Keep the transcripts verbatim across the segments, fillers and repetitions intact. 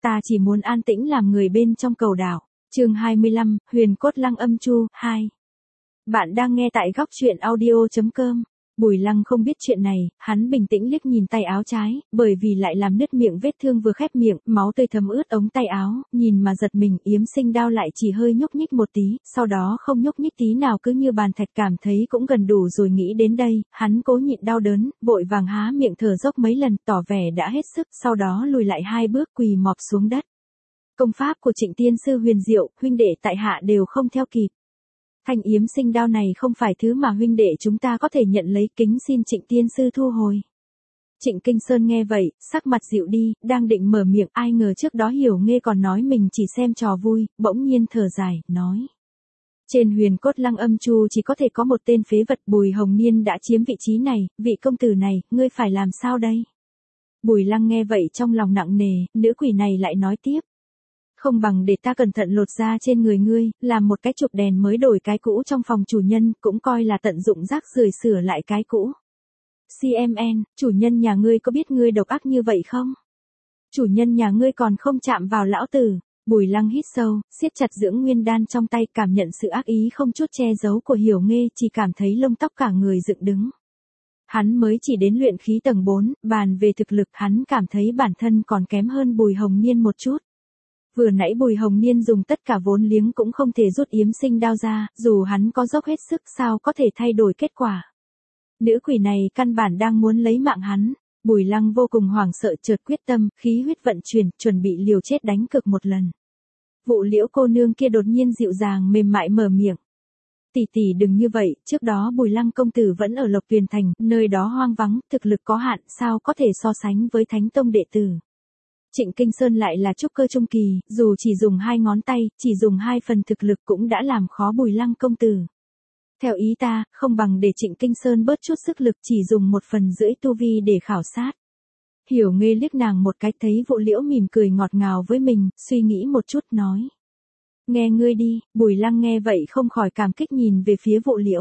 Ta chỉ muốn an tĩnh làm người bên trong cầu đảo. Chương hai mươi lăm, Huyền Cốt Lăng Âm Chu, hai. Bạn đang nghe tại góc truyện audio chấm com. Bùi Lăng không biết chuyện này, hắn bình tĩnh liếc nhìn tay áo trái, bởi vì lại làm nứt miệng vết thương vừa khép miệng, máu tươi thấm ướt ống tay áo, nhìn mà giật mình, Yếm Sinh Đao lại chỉ hơi nhúc nhích một tí, sau đó không nhúc nhích tí nào cứ như bàn thạch, cảm thấy cũng gần đủ rồi. Nghĩ đến đây, hắn cố nhịn đau đớn, vội vàng há miệng thở dốc mấy lần, tỏ vẻ đã hết sức, sau đó lùi lại hai bước quỳ mọp xuống đất. Công pháp của Trịnh tiên sư huyền diệu, huynh đệ tại hạ đều không theo kịp. Thanh Yếm Sinh Đao này không phải thứ mà huynh đệ chúng ta có thể nhận lấy, kính xin Trịnh tiên sư thu hồi. Trịnh Kinh Sơn nghe vậy, sắc mặt dịu đi, đang định mở miệng, ai ngờ trước đó Hiểu Nghê còn nói mình chỉ xem trò vui, bỗng nhiên thở dài, nói. Trên Huyền Cốt Lăng Âm Chu chỉ có thể có một tên phế vật, Bùi Hồng Niên đã chiếm vị trí này, vị công tử này, ngươi phải làm sao đây? Bùi Lăng nghe vậy trong lòng nặng nề, nữ quỷ này lại nói tiếp. Không bằng để ta cẩn thận lột da trên người ngươi, làm một cái chụp đèn mới đổi cái cũ trong phòng chủ nhân, cũng coi là tận dụng rác rưởi sửa lại cái cũ. xê em en, chủ nhân nhà ngươi có biết ngươi độc ác như vậy không? Chủ nhân nhà ngươi còn không chạm vào lão tử. Bùi Lăng hít sâu, siết chặt dưỡng nguyên đan trong tay, cảm nhận sự ác ý không chút che giấu của Hiểu Nghê, chỉ cảm thấy lông tóc cả người dựng đứng. Hắn mới chỉ đến luyện khí tầng bốn, bàn về thực lực hắn cảm thấy bản thân còn kém hơn Bùi Hồng Niên một chút. Vừa nãy Bùi Hồng Niên dùng tất cả vốn liếng cũng không thể rút Yếm Sinh Đao ra, dù hắn có dốc hết sức sao có thể thay đổi kết quả. Nữ quỷ này căn bản đang muốn lấy mạng hắn. Bùi Lăng vô cùng hoảng sợ, chợt quyết tâm, khí huyết vận chuyển, chuẩn bị liều chết đánh cược một lần. Vụ Liễu cô nương kia đột nhiên dịu dàng mềm mại mở miệng. Tỷ tỷ đừng như vậy, trước đó Bùi Lăng công tử vẫn ở Lộc Tuyền Thành, nơi đó hoang vắng, thực lực có hạn, sao có thể so sánh với Thánh Tông đệ tử. Trịnh Kinh Sơn lại là trúc cơ trung kỳ, dù chỉ dùng hai ngón tay, chỉ dùng hai phần thực lực cũng đã làm khó Bùi Lăng công tử. Theo ý ta, không bằng để Trịnh Kinh Sơn bớt chút sức lực, chỉ dùng một phần rưỡi tu vi để khảo sát. Hiểu Nghê liếc nàng một cái, thấy Vụ Liễu mỉm cười ngọt ngào với mình, suy nghĩ một chút nói. Nghe ngươi đi. Bùi Lăng nghe vậy không khỏi cảm kích nhìn về phía Vụ Liễu.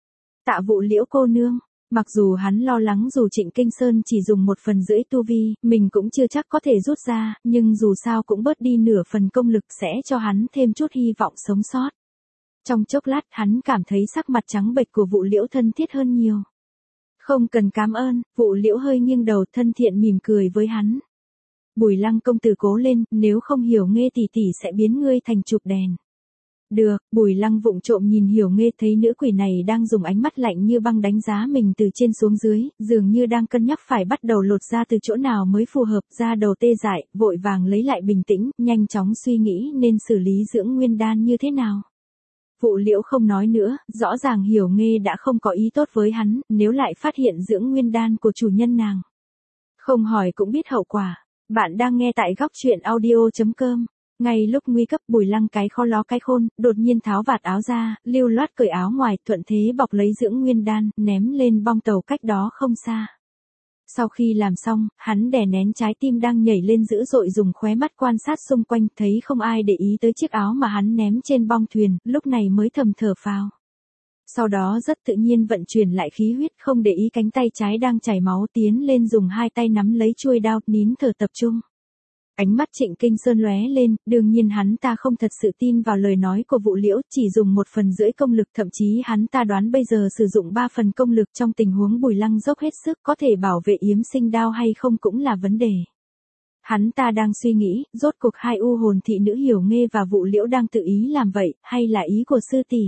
Tạ Vụ Liễu cô nương. Mặc dù hắn lo lắng dù Trịnh Kinh Sơn chỉ dùng một phần rưỡi tu vi, mình cũng chưa chắc có thể rút ra, nhưng dù sao cũng bớt đi nửa phần công lực sẽ cho hắn thêm chút hy vọng sống sót. Trong chốc lát hắn cảm thấy sắc mặt trắng bệch của Vụ Liễu thân thiết hơn nhiều. Không cần cảm ơn. Vụ Liễu hơi nghiêng đầu, thân thiện mỉm cười với hắn. Bùi Lăng công tử cố lên, nếu không Hiểu Nghê tỷ tỷ sẽ biến ngươi thành chụp đèn. Được. Bùi Lăng vụng trộm nhìn Hiểu Nghê, thấy nữ quỷ này đang dùng ánh mắt lạnh như băng đánh giá mình từ trên xuống dưới, dường như đang cân nhắc phải bắt đầu lột da từ chỗ nào mới phù hợp, da đầu tê dại, vội vàng lấy lại bình tĩnh, nhanh chóng suy nghĩ nên xử lý dưỡng nguyên đan như thế nào. Vụ Liễu không nói nữa, rõ ràng Hiểu Nghê đã không có ý tốt với hắn, nếu lại phát hiện dưỡng nguyên đan của chủ nhân nàng. Không hỏi cũng biết hậu quả. Bạn đang nghe tại góc truyện audio chấm com. Ngay lúc nguy cấp, Bùi Lăng cái kho ló cái khôn, đột nhiên tháo vạt áo ra, lưu loát cởi áo ngoài, thuận thế bọc lấy dưỡng nguyên đan, ném lên bong tàu cách đó không xa. Sau khi làm xong, hắn đè nén trái tim đang nhảy lên dữ dội, dùng khóe mắt quan sát xung quanh, thấy không ai để ý tới chiếc áo mà hắn ném trên bong thuyền, lúc này mới thầm thở phào. Sau đó rất tự nhiên vận chuyển lại khí huyết, không để ý cánh tay trái đang chảy máu, tiến lên dùng hai tay nắm lấy chuôi đao, nín thở tập trung. Ánh mắt Trịnh Kinh Sơn lóe lên, đương nhiên hắn ta không thật sự tin vào lời nói của Vụ Liễu, chỉ dùng một phần rưỡi công lực, thậm chí hắn ta đoán bây giờ sử dụng ba phần công lực trong tình huống Bùi Lăng dốc hết sức có thể bảo vệ Yếm Sinh Đao hay không cũng là vấn đề. Hắn ta đang suy nghĩ, rốt cuộc hai u hồn thị nữ Hiểu Nghê và Vụ Liễu đang tự ý làm vậy, hay là ý của sư tỷ?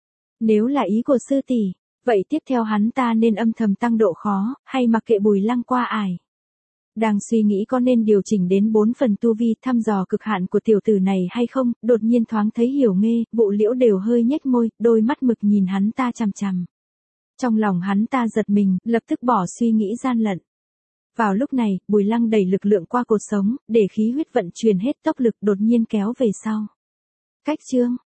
Nếu là ý của sư tỷ, vậy tiếp theo hắn ta nên âm thầm tăng độ khó, hay mặc kệ Bùi Lăng qua ải? Đang suy nghĩ có nên điều chỉnh đến bốn phần tu vi thăm dò cực hạn của tiểu tử này hay không, đột nhiên thoáng thấy Hiểu Nghê, Vụ Liễu đều hơi nhếch môi, đôi mắt mực nhìn hắn ta chằm chằm. Trong lòng hắn ta giật mình, lập tức bỏ suy nghĩ gian lận. Vào lúc này, Bùi Lăng đẩy lực lượng qua cột sống, để khí huyết vận chuyển hết tốc lực, đột nhiên kéo về sau. Cách chương,